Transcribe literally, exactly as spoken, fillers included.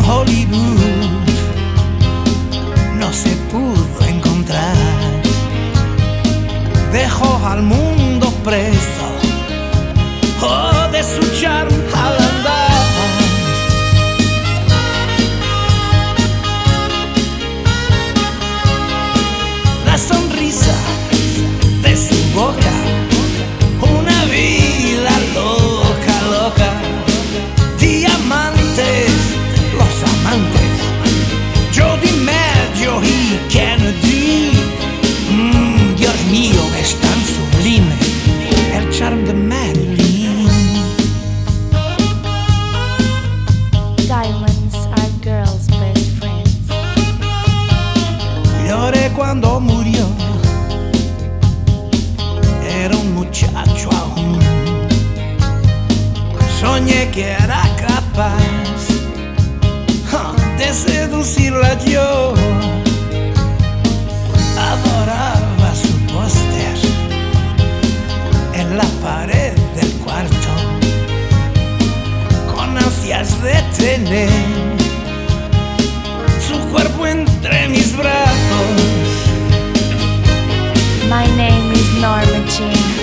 Hollywood no se pudo encontrar. Dejó al mundo preso, oh, de su charm al andar. La sonrisa de su boca, una vida loca, loca. Diamantes, los amantes, Joe DiMaggio y Kennedy. Mm, Dios mío, es tan sublime el charm de Marilyn. Diamonds are girls' best friends. Lloré cuando murió, era un muchacho aún. Soñé que era capaz uh, de seducirla yo. Adoraba su póster en la pared del cuarto, con ansias de tener su cuerpo entre mis brazos. My name is Norma Jean.